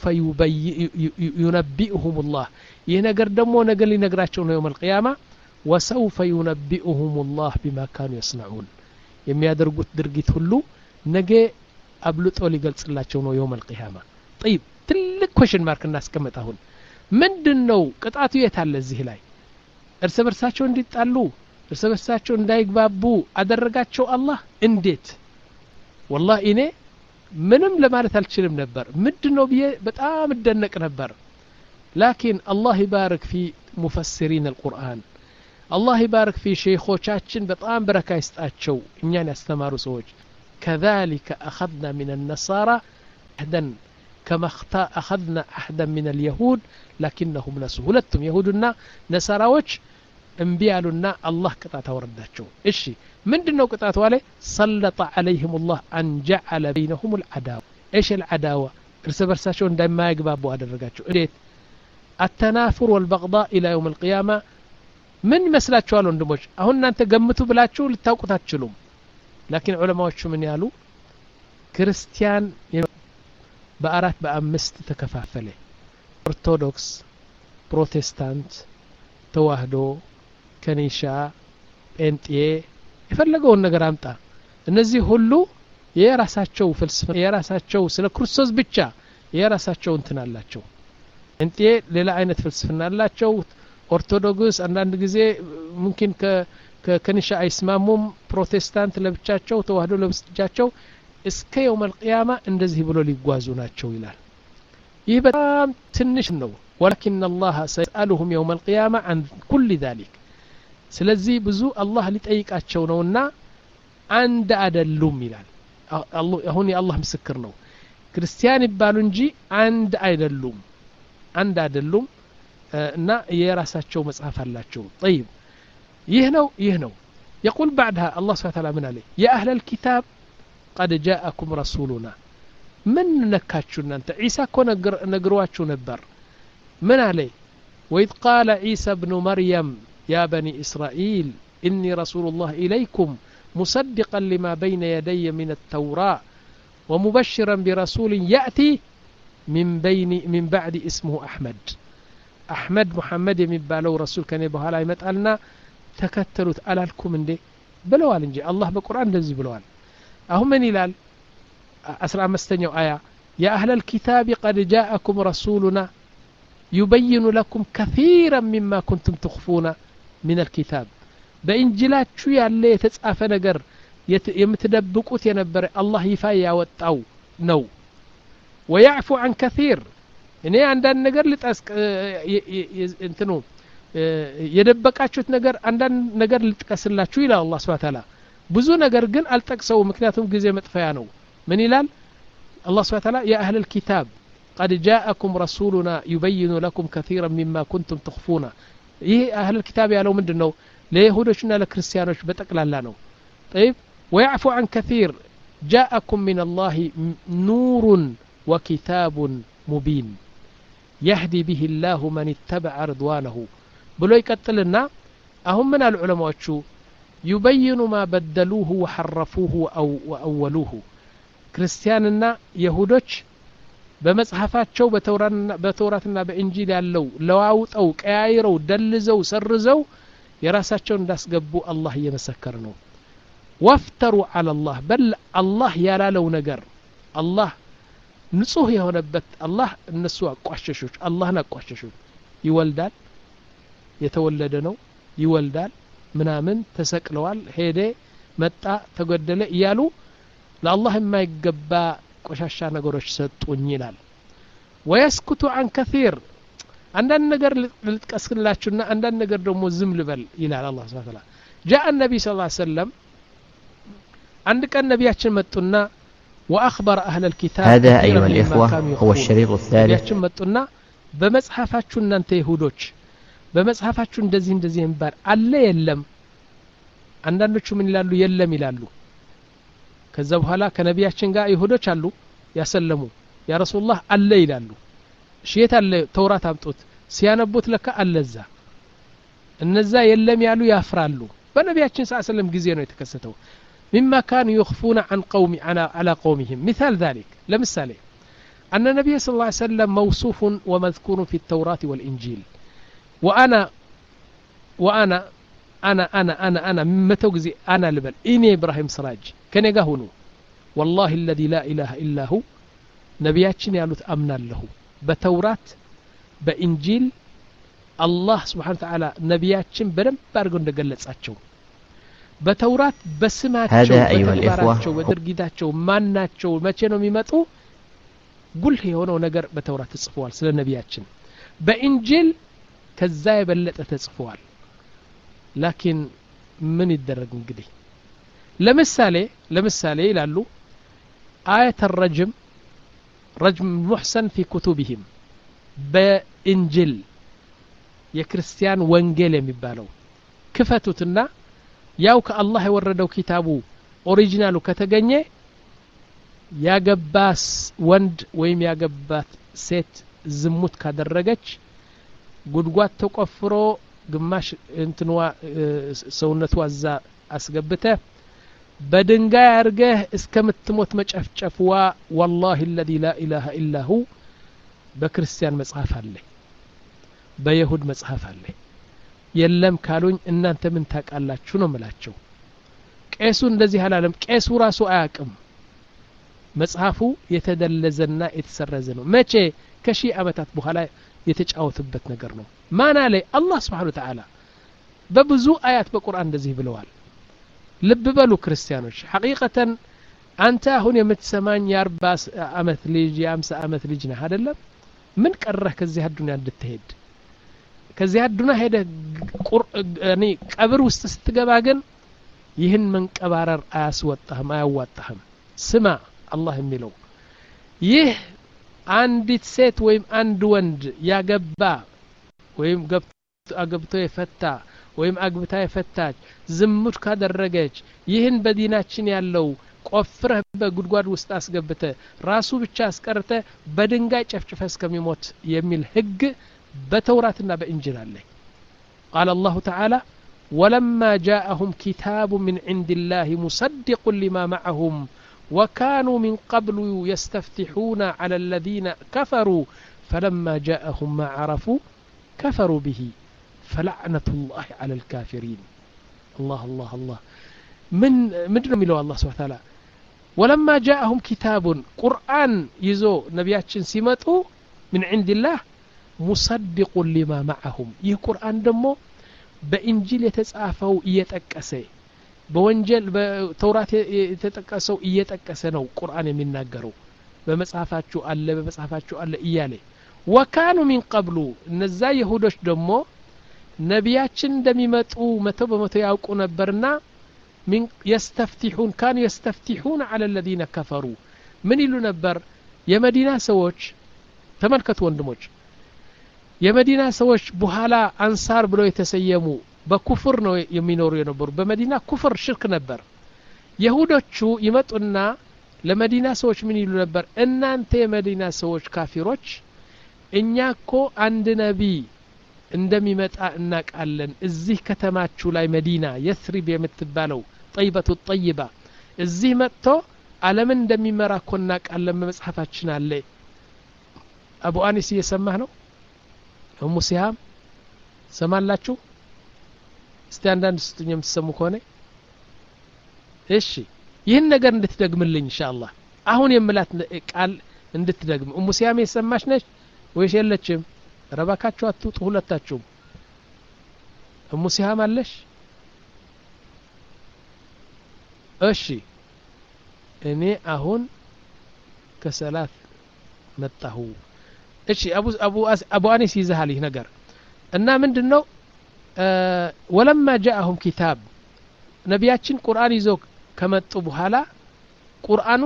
ينبئهم الله ይህ ነገር ደግሞ ነገር ሊነግራቸው ነው يوم القيامة وسوف ينبئهم الله بما كانوا يصنعون የሚያደርጉት ድርጊት ሁሉ ነገ አብልጦ ሊገልጽላቸው ነው يوم القيامة طيب ትልቅ question mark እናስቀምጥ አሁን ምንድነው ቅጣቱ የታለ እዚህ ላይ እርስ በርሳቸው እንዲጣሉ እርስ በርሳቸው እንዳይግባቡ አደረጋቸው አላህ እንዴት والله እኔ ምንም ለማለት አልችልም ነበር ምንድነው ብዬ በጣም እደነቅ ነበር لكن الله يبارك في مفسرين القرآن الله يبارك في شيخوቻችን በጣም በረካ ይስጣቸው እኛን ያስተማሩ ሰዎች كذلك أخذنا من النصارى عهدا كما أخذنا عهدا من اليهود لكنهم نسوا ሁለቱም يهودنا نصاراዎች انبيالنا الله قطعت ورداቸው እሺ ምንድነው ቅጣቱ አለ ሰለጠ عليهم الله ان جعل بينهم العداوه ايش العداوه እርስ በርሳቸው እንደማይግባቡ አደረጋቸው እንዴት التنافر والبغضاء الى يوم القيامه ምን መስላችኋል ወንድሞች አሁን እናንተ ገምቱ ብላችሁ ልታውቁት አትችሉም لكن ዑለማዎቹ ምን ያሉ ክርስቲያን በአራት በአምስት ተከፋፈለ ኦርቶዶክስ ፕሮቴስታንት ተዋህዶ ከኒሻ ጴንጤ የፈለገውን ነገር አምጣ እነዚህ ሁሉ የራሳቸው ፍልስፍና የራሳቸው ስለ ክርስቶስ ብቻ የራሳቸው እንትን አላቸው ጴንጤ ሌላ አይነት ፍልስፍና አላቸው ኦርቶዶክስ አንዳንድ ጊዜ ሙምኪን ከከኒሻ አይስማሙም ፕሮቴስታንት ለብቻቸው ተዋህዶ ለብቻቸው እስከ يوم القيامه እንደዚህ ብሎ ሊጓዙ ናቸው ይላል ይህ በጣም ትንሽ ነው ولكن الله سيسألهم يوم القيامه عن كل ذلك ስለዚህ ብዙ አላህ ሊጠይቃቸው ነውና አንድ አይደሉም ይላል አሁን የአላህ ምስክር ነው ክርስቲያን ይባሉ እንጂ አንድ አይደሉም አንድ አይደሉም እና የራሳቸው መጽሐፍ አላቸው طيب ይህ ነው ይህ ነው يقول بعدها الله سبحانه وتعالى من عليه يا أهل الكتاب قد جاءكم رسولنا من نكاتشنا أنت عيسى كون نقرواችሁ ነበር من عليه وإذ قال عيسى ابن مريم يا بني إسرائيل إني رسول الله إليكم مصدقا لما بين يدي من التوراة ومبشرا برسول يأتي من بين من بعد اسمه أحمد أحمد محمد የሚባለው رسول كان በኋላ ይመጣልና ተከተሉት አላልኩም እንዴ ብለዋል እንጂ አላህ በቁርአን እንደዚህ ብለዋል አሁን ምን ይላል አስራ አምስተኛው አያ يا أهل الكتاب قد جاءكم رسولنا يبين لكم كثيرا مما كنتم تخفون من الكتاب በእንጅላችሁ ያለ የተጻፈ ነገር የምትደብቁት የነበረ አላህ ይፋ ያወጣው ነው ويعفو عن كثير እኔ አንዳንድ ነገር ልጠስቅ እንትኑ የደበቃችሁት ነገር አንዳንድ ነገር ልጥቀስላችሁ ይላል አላህ Subhanahu Wa Ta'ala ብዙ ነገር ግን አልጠቅሰው ምክንያቱም ጊዜ መጥፈያ ነው ምን ይላል አላህ Subhanahu Wa Ta'ala يا أهل الكتاب قد جاءكم رسولنا يبين لكم كثيرا مما كنتم تخفون ይህ أهل الكتاب ያለው ምንድነው ለይሁዶችና ለክርስቲያኖች በጠቅላላ ነው طيب ويعفو عن كثير جاءكم من الله نور وكتاب مبين يهدي به الله من اتبع رضوانه ብሎ ይቀጥልና አሁን ምን አልዑለማዎቹ يبين ما بدلوه وحرفوه أو وأولوه ክርስቲያንና ይሁዶች በመጽሐፋቸው በተውራትና በእንጂል ያለው ለዋውጠው ቀያይረው ደልዘው ሰርዘው የራሳቸውን እንዳስገቡ አላህ እየመሰከረ ነው ወፍተሩ على الله بل الله ያላለው ነገር አላህ ንጹህ የሆነበት አላህ እነሱ አቋሸሹት አላህን አቋሸሹት ይወልዳል የተወለደ ነው ይወልዳል ምናምን ተሰቅለዋል ሄደ መጣ ተገደለ ይያሉ ለአላህ የማይገባ ቆሻሻ ነገሮች ሰጡኝ ይላል ويسكت عن كثير አንዳንድ ነገር ልጥቀስላችሁና አንዳንድ ነገር ደግሞ ዝም ልበል ይላል አላህ Subhanahu Wa Ta'ala جاء النبي صلى الله عليه وسلم عند كان نبياتنا متنا واخبر اهل الكتاب هذا ايها الاخوه هو الشريط الثالث نبياتنا متنا بمصحفاችሁ እናንተ ይሁዶች በመጽሐፋችሁ እንደዚህ እንደዚህ እንባል አለ የለም አንዳንዶቹ ምን ይላሉ የለም ይላሉ ከዛ በኋላ ከነቢያችን ጋር ይሁዶች አሉ ያሰለሙ ያ ረሱላህ አለ ይላሉ ሸይት አለ ተውራት አምጡት ሲያነቡት ለካ አለዛ እነዛ የለም ያሉ ያፍራሉ በነቢያችን ሰለላሁ ጊዜ ነው የተከሰተው مما كانوا يخفون عن قوم على قومهم مثال ذلك لمثال أن النبي صلى الله عليه وسلم موصوف ومذكور في التوراة والإنجيل وأنا وأنا أنا أنا أنا أنا متوجزي أنا لبل إني إبراهيم سراج كان يجهونه والله الذي لا إله إلا هو ነቢያችን ያሉት አምናለሁ በተውራት በኢንጂል አላህ Subhanahu Wa Ta'ala ነቢያችን በደንብ አድርገው እንደገለጻቸው በተውራት በስማቸው በተግባራቸው በድርጊታቸው ማናቸው መቼ ነው የሚመጡ ጉልህ የሆነው ነገር በተውራት ተጽፏል ስለ ነቢያችን በኢንጂል ከዛ የበለጠ ተጽፏል ላኪን ምን ይደረግ እንግዲህ ለምሳሌ ለምሳሌ ይላሉ آية الرجم رجم محسن في كتبهم بإنجيل የክርስቲያን ወንጌል የሚባለው ክፈቱትና ያው ከአላህ የወረደው ኪታቡ ኦሪጂናሉ ከተገኘ ያገባስ ወንድ ወይም ያገባት ሴት ዝሙት ካደረገች ጉድጓድ ተቆፍሮ ግማሽ እንትንዋ ሰውነቷ እዛ አስገብተ በድንጋይ አርገህ እስከምትሞት መጨፍጨፍዋ والله الذي لا اله الا هو በክርስቲያን መጽሐፍ አለ በይሁድ መጽሐፍ አለ የለም ካሉኝ እናንተ ምን ታቃላችሁ ነው መላቸው ቄሱ እንደዚህ አላለም ቄሱ ራሱ አያቅም መጽሐፉ የተደለዘና የተሰረዘ ነው መቼ ከሺህ አመታት በኋላ የተጫወተበት ነገር ነው ማን አለ አላህ Subhanahu Wa Ta'ala በብዙ አያት በቁርአን እንደዚህ ብለዋል ልብ በሉ ክርስቲያኖች ሐቂቀተን አንተ አሁን የምትሰማኝ የአርባ አመት ልጅ የአምሳ አመት ልጅ ነህ አይደለም ምን ቀረህ ከዚህ አዱንያ እንድትሄድ ከዚህ አዱንያ ሄደ እኔ ቀብር ውስጥ ስትገባ ግን ይህን መንቀባረር አያስወጣህም አያዋጣህም ስማ አላህ የሚለው ይህ አንዲት ሴት ወይም አንድ ወንድ ያገባ ወይም አገብቶ የፈታ ወይም አግብታ የፈታች ዝሙት ካደረገች ይህን በዲናችን ያለው ቆፍረህ በጉድጓድ ውስጥ አስገብተ ራሱ ብቻ አስቀርተ በድንጋይ ጨፍጭፈ እስከሚሞት የሚል ህግ በተውራትና በእንጂል አለ قال الله تعالى ولما جاءهم كتاب من عند الله مصدق لما معهم وكانوا من قبل يستفتحون على الذين كفروا فلما جاءهم ما عرفوا كفروا به فلعنة الله على الكافرين الله الله الله من مدرم له الله سبحانه وتعالى ولما جاءهم كتاب قرآن يزو نبياتشن سيمتو من عند الله مصدق لما معهم يه قرآن دمو بإنجيل يتسعفوا يتأكسي بوانجل بتوراة يتأكسوا يتأكسي نو قرآن من ناقروا بمصحفاتشو ألا بمصحفاتشو ألا إيالي وكانوا من قبلو نزا يهودش دمو ነቢያችን እንደሚመጡ መቶ በመቶ ያውቁ ነበርና من يستفتحون كانوا يستفتحون على الذين كفروا من ይሉ ነበር የመዲና ሰዎች ተመልከቱ ወንድሞች የመዲና ሰዎች በኋላ አንሳር ብለው የተሰየሙ በኩፍር ነው የሚኖሩ የነበሩ በመዲና ኩፍር ሽርክ ነበር ይሁዶቹ ይመጡና ለመዲና ሰዎች ምን ይሉ ነበር እናንተ የመዲና ሰዎች ካፊሮች እኛኮ አንድ ነብይ እንደሚመጣ እናቃለን እዚህ ከተማችሁ ላይ መዲና የስሪብ የምትባለው ጠይበቱ ጠይባ እዚህ መጥቶ ዓለምን እንደሚመራ ኮ እናቃለን በመጽሐፋችን አለ አቡ አኒስ እየሰማህ ነው ኡሙ ሲሃም ሰማላችሁ እስቲ አንዳንድ ስትኝ የምትሰሙ ከሆነ እሺ ይህን ነገር እንድትደግምልኝ ኢንሻአላህ አሁን የምላት ቃል እንድትደግም ኡሙ ሲሃም የሰማሽ ነሽ ወይስ የለችም ረባካችሁ አትውጡ ሁለታችሁም እሙ ሲሃም አለሽ እሺ እኔ አሁን ከሰላት መጣሁ እሺ አቡ አቡ አቡ አኒስ ይዘሃል ይህ ነገር እና ምንድነው ወለማ جاءهم كتاب ነቢያችን ቁርአን ይዞ ከመጡ በኋላ ቁርአኑ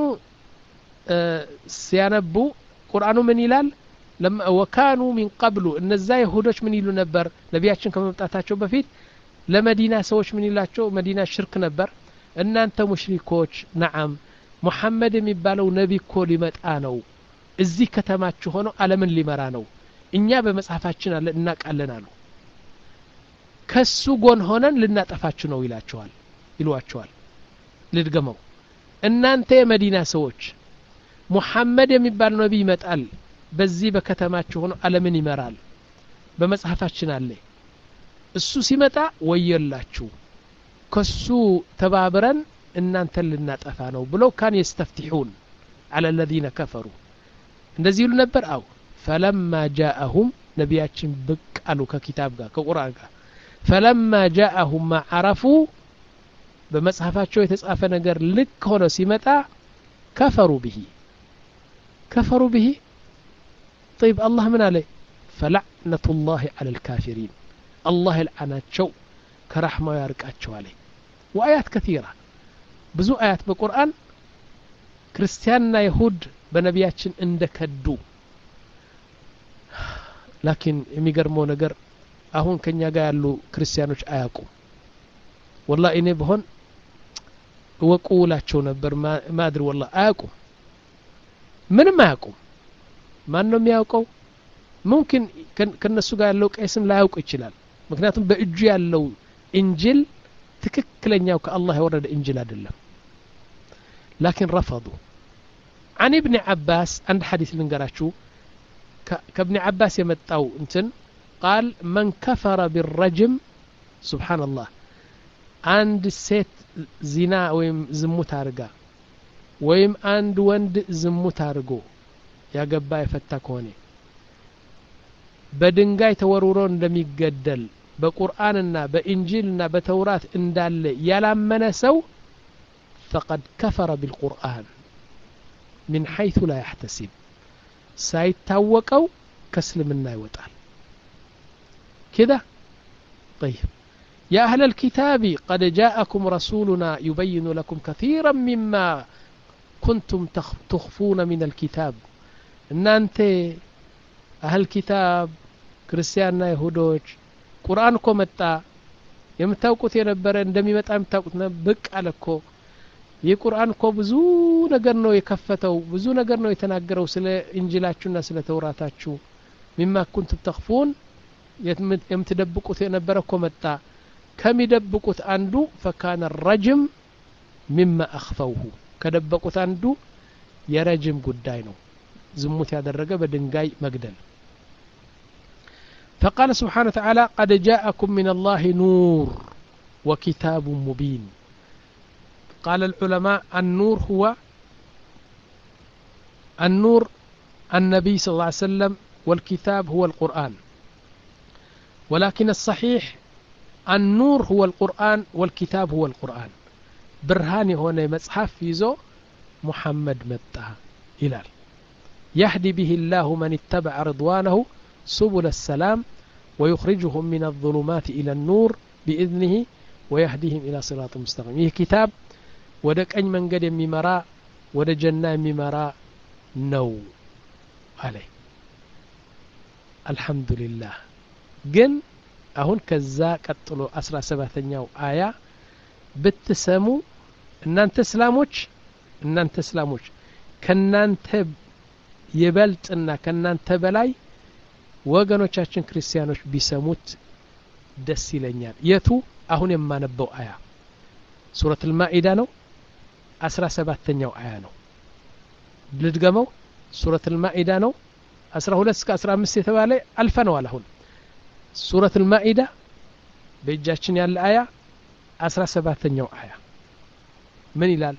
ሲያነቡ ቁርአኑ ምን ይላል لما وكانوا من قبل እነዛ ይሁዶች ምን ይሉ ነበር ነቢያችን ከመምጣታቸው በፊት ለመዲና ሰዎች ምን ይላቸው መዲና ሽርክ ነበር እናንተ ሙሽሪኮች ነዓም ሙሐመድ የሚባለው ነብይ እኮ ሊመጣ ነው እዚህ ከተማችሁ ሆኖ ዓለምን ሊመራ ነው እኛ በመጽሐፋችን አለ እናቃለን አሉ ከሱ ጎን ሆነን ልናጠፋችሁ ነው ይላቸዋል ይሏቸዋል ልድገመው እናንተ የመዲና ሰዎች ሙሐመድ የሚባል ነብይ ይመጣል በዚህ በከተማችሁ ሆኖ ዓለምን ይመራል በመጽሐፋችን አለ እሱ ሲመጣ ወየላችሁ ከሱ ተባብረን እናንተን ልናጠፋ ነው ብለው ካን يستفتحون على الذين كفروا እንደዚህ ይሉ ነበር አው فلما جاءهم ነቢያችን ብቅ አሉ ከኪታብ ጋር ከቁርአን ጋር فلما جاءهم ما عرفوا በመጽሐፋቸው የተጻፈ ነገር ልክ ሆኖ ሲመጣ كفروا به كفروا به طيب الله من عليه فلعنة الله على الكافرين الله يلعناቸው كرحمه يرقاቸው عليه وآيات كثيرة ብዙ آيات በቁርአን ክርስቲያንና ይሁድ በነቢያችን እንደከዱ ላኪን የሚገርመው ነገር አሁን ከኛ ጋር ያሉ ክርስቲያኖች አያውቁም والله እኔ በሆን ወቁላቸው ነበር ማድር والله አያውቁም ምንም አያውቁም ማን ነው የሚያውቀው ممكن ከነሱ ጋር ያለው ቀይስም ላያውቅ ይችላል ምክንያቱም በእጁ ያለው እንጂል ትክክለኛው ከአላህ የወረደ እንጂል አይደለም لكن رفضوا عن ابن عباس عند حديث لنقراችሁ كابن عباس يمتاو انتن قال من كفر بالرجم سبحان الله عند سيت زنا ويم زموت አርጋ ወይም አንድ ወንድ ዝሙት አርጎ ያገባ የፈታ ከሆነ በድንጋይ ተወርውሮ እንደሚገደል በቁርአንና በእንጂልና በተውራት እንዳለ ያላመነ ሰው فقد كفر بالقرآن من حيث لا يحتسب ሳይታወቀው ከእስልምና ይወጣል كده طيب يا أهل الكتاب قد جاءكم رسولنا يبين لكم كثيرا مما كنتم تخفون من الكتاب ان انت اهل الكتاب ክርስቲያንና ይሁዶች ቁርአን እኮ መጣ የምታውቁት የነበረ እንደሚመጣ የምታውቁት ብቅ አለኮ የቁርአን እኮ ብዙ ነገር ነው የከፈተው ብዙ ነገር ነው የተናገረው ስለ እንጂላችሁና ስለ ተውራታችሁ مما كنتم تخفون የምትደብቁት የነበረ እኮ መጣ ከሚደብቁት አንዱ فكان الرجم مما اخفوه ከደበቁት አንዱ የረጅም ጉዳይ ነው ዝሙት ያደረገ በድንጋይ መግደል فقال سبحانه وتعالى قد جاءكم من الله نور وكتاب مبين قال العلماء النور هو النور النبي صلى الله عليه وسلم والكتاب هو القرآن ولكن الصحيح النور هو القرآن والكتاب هو القرآن برهاني هنا مصحف يزو محمد متى إلال يهدي به الله من اتبع رضوانه سبل السلام ويخرجهم من الظلمات إلى النور بإذنه ويهديهم إلى صراط مستقيم ይህ كتاب ወደ ቀኝ መንገድ የሚመራ ወደ ጀና የሚመራ ነው አለ አልহামዱሊላህ ግን አሁን ከዛ ቀጥሎ አስራ ሰባተኛው አያ ብትሰሙ እናንተ እስላሞች እናንተ እስላሞች ከናንተ ይበልጥና ከናንተ በላይ ወገኖቻችን ክርስቲያኖች ቢሰሙት ደስ ይለኛል የቱ አሁን የማነበው አያ ሱረት አልማኢዳ ነው አስራ ሰባተኛው አያ ነው ልድገመው ሱረት አልማኢዳ ነው አስራ ሁለት እስከ አስራ አምስት የተባለ አልፈነዋል አሁን ሱረት አልማኢዳ በእጃችን ያለ አያ አስራ ሰባተኛው አያ ምን ይላል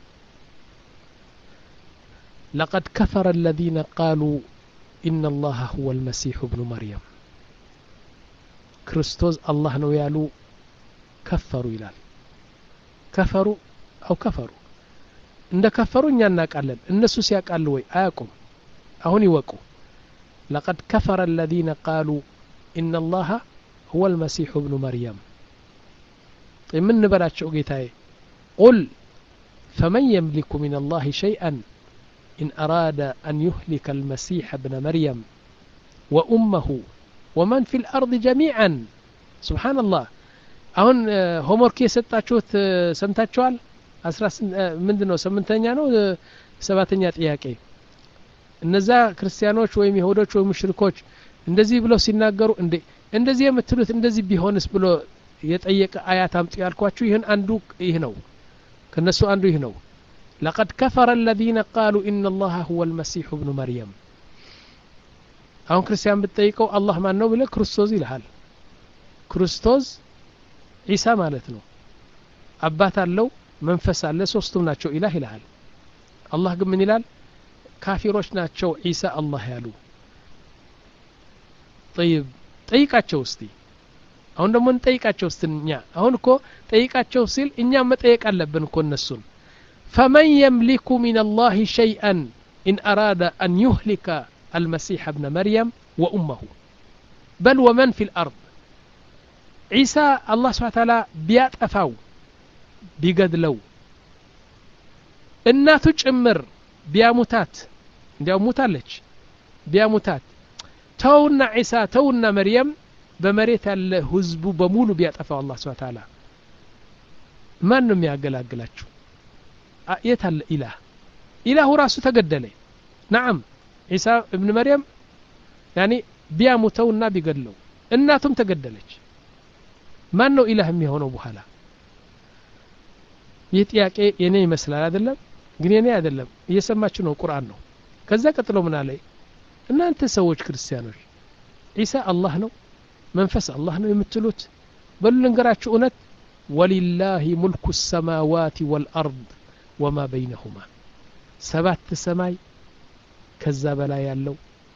لقد كفر الذين قالوا إن الله هو المسيح ابن مريم كريستوس الله ነው ያሉ ከፈሩ ይላል ከፈሩ أو كفروا እንደ ከፈሩ እኛ እናቃለን እነሱ ሲያቃሉ ወይ አያቁም አሁን ይወቁ لقد كفر الذين قالوا إن الله هو المسيح ابن مريم من نبلاቸው ጌታዬ قل فمن يملك من الله شيئا إن أراد أن يهلك المسيح ابن مريم وأمه ومن في الأرض جميعا سبحان الله አሁን ሆምወርክ የሰጣችሁት ሰምታችኋል አስራ ምንድነው ስምንተኛ ነው ሰባተኛ ጥያቄ እነዛ ክርስቲያኖች ወይም ይሁዶች ወይም ሙሽሪኮች እንደዚህ ብለው ሲናገሩ እንዴ እንደዚህ የምትሉት እንደዚህ ቢሆንስ ብሎ የጠየቀ አያት አምጡ ያልኳችሁ ይሄን አንዱ ይሄ ነው ከነሱ አንዱ ይሄ ነው لقد كفر الذين قالوا إن الله هو المسيح ابن مريم አሁን ክርስቲያን ብትጠይቀው አላህ ማን ነው ብለ ክርስቶስ ይልሃል ክርስቶስ ኢሳ ማለት ነው አባት አለው መንፈስ አለ ሶስቱም ናቸው ኢላህ ይላል አላህ ግን ምን ይላል ካፊሮች ናቸው ኢሳ አላህ ያሉ طيب ጠይቃቸው እስቲ አሁን ደግሞ እንጠይቃቸው እስቲኛ አሁን እኮ ጠይቃቸው ሲል እኛ መጠየቅ አለብን እኮ እነሱን فمن يملك من الله شيئا إن أراد أن يهلك المسيح ابن مريم وأمه بل ومن في الأرض عيسى الله سبحانه وتعالى بيات أفاو بيقدلو الناتو جمر بياموتات እንዲያው ሞታለች ቢያሙታት ተውና ኢሳ ተውና መርየም በመሬት ያለ ህዝቡ በሙሉ ቢያጠፋው አላህ Subhanahu Wa Ta'ala ማን ነው የሚያገላግላችሁ የት አለ ኢላህ ኢላሁ ራሱ ተገደለ نعم ኢሳ ابن መርየም يعني ቢያሙተውና ቢገድለው እናቱም ተገደለች ማን ነው ኢላህ የሚሆነው በኋላ ይህ ጥያቄ የኔ ይመስላል አይደለም ግን የኔ አይደለም እየሰማችሁ ነው ቁርአን ነው ከዛ ቀጥሎ ምን አለ እናንተ ሰዎች ክርስቲያኖች ኢሳ አላህ ነው መንፈስ አላህ ነው የምትሉት በልንገራችሁ እውነት ወሊላሂ ሙልኩ السماوات والارض وما بينهما ሰባት ሰማይ ከዛ በላይ ያለው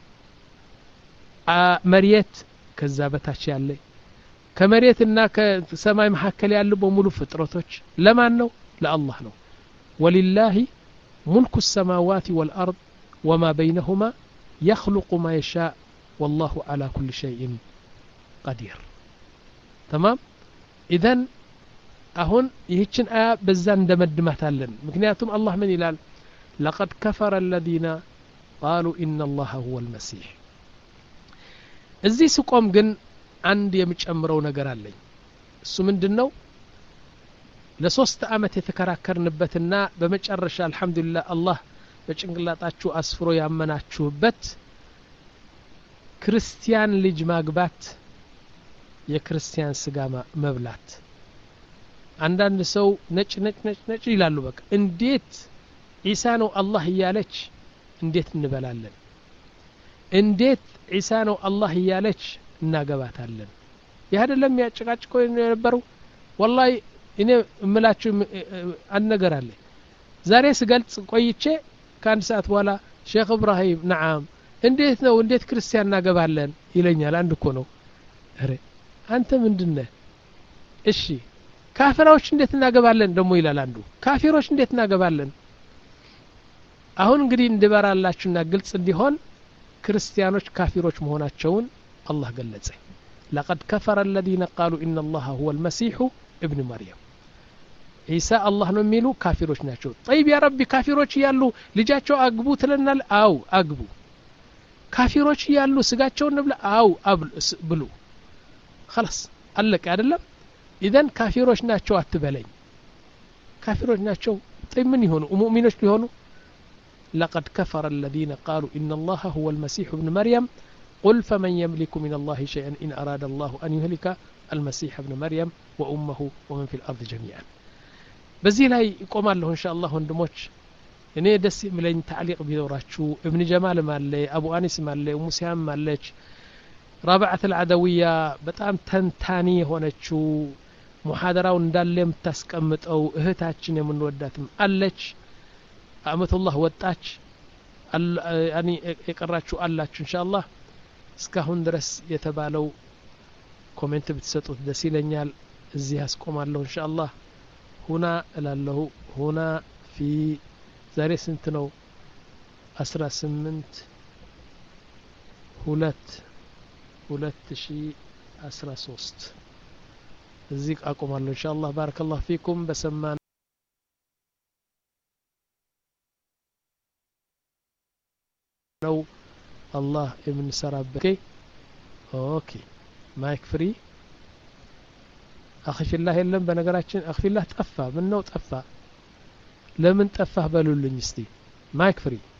መሬት ከዛ በታች ያለ ከመሬትና ከሰማይ መካከል ያለው በሙሉ ፍጥረቶች ለማን ነው ለአላህ ነው ወሊላሂ ሙልኩ السماوات والارض وما بينهما يخلق ما يشاء والله على كل شيء قدير تمام اذن አሁን ይህችን አያ በዛ እንደመድማታለን ምክንያቱም አላህ ምን ይላል لقد كفر الذين قالوا ان الله هو المسيح እዚህ ስቆም ግን አንድ የምጨምረው ነገር አለኝ እሱ ምንድነው ለሶስት አመት የተከራከርንበትና በመጨረሻ አልহামዱሊላህ አላህ በጭንቅላታችሁ አስፍሮ ያመናችሁበት ክርስቲያን ልጅ ማግባት የክርስቲያን ስጋ መብላት አንዳንድ ሰው ነጭ ነጭ ነጭ ነጭ ይላሉ በቃ እንዴት ኢሳ ነው አላህ ያለች እንዴት እንበላለን እንዴት ኢሳ ነው አላህ ያለች እናገባታለን ይህ አይደለም ያጨቃጭቀው የነበረው والله እኔ እምላችሁ አንነገር አለ ዛሬ ስገልጽ ቆይቼ ከአንድ ሰዓት በኋላ ሼክ ኢብራሂም ነዓም እንዴት ነው እንዴት ክርስቲያን እናገባለን ይለኛል አንድ እኮ ነው አረ አንተ ምንድነህ እሺ ካፊሮች እንዴት እናገባለን ደሞ ይላል አንዱ ካፊሮች እንዴት እናገባለን አሁን እንግዲህ እንድበራላችሁና ግልጽ እንዲሆን ክርስቲያኖች ካፊሮች መሆናቸውን አላህ ገለጸ لقد كفر الذين قالوا ان الله هو المسيح ابن مريم عيسى الله ነው የሚሉ ካፊሮች ናቸው طيب يا ربي ካፊሮች ያሉ ልጃቸው አግቡ ትለናል አው አግቡ ካፊሮች ያሉ ስጋቸውን ንብላ አው ብሉ خلاص አለቀ አይደለም اذن ካፊሮች ናቸው አትበለኝ ካፊሮች ናቸው طيب ምን ይሆኑ ሙእሚኖች ሊሆኑ لقد كفر الذين قالوا ان الله هو المسيح ابن مريم قل فمن يملك من الله شيئا ان اراد الله ان يهلك المسيح ابن مريم وامه ومن في الارض جميعا በዚህ ላይ ይቆማለሁ ኢንሻአላህ ወንድሞች እኔ ደስ የሚለኝ ታዕሊቅ ቢኖራችሁ ابن جمال ማለ አቡ አኒስ ማለ ሙሲያም ማለች رابعه العدويه በጣም ተንታኒ ሆነችው ሙሐደራው እንዳለ የምታስቀምጠው እህታችን የምንወዳትም አለች አመቱላህ ወጣች ያኒ የቀራችሁ አላችሁ ኢንሻአላህ እስካሁን ድረስ የተባለው ኮሜንት ብትሰጡት ደስ ይለኛል እዚህ አስቆማለሁ ኢንሻአላህ هنا እላለሁ هنا في ዛሬ ስንት ነው አስራ ስምንት ሁለት ሁለት ሺህ አስራ ሶስት እዚህ አቆማለሁ ኢንሻአላህ ባረከላሁ ፊኩም በሰማን ነው አላህ የምንሰራበት ኦኬ ማይክ ፍሪ አኺፊላህ የለም በነገራችን አኺፊላህ ጠፋ ምን ነው ጠፋ ለምን ጠፋህ በሉልኝ እስቲ ማይክ ፍሪ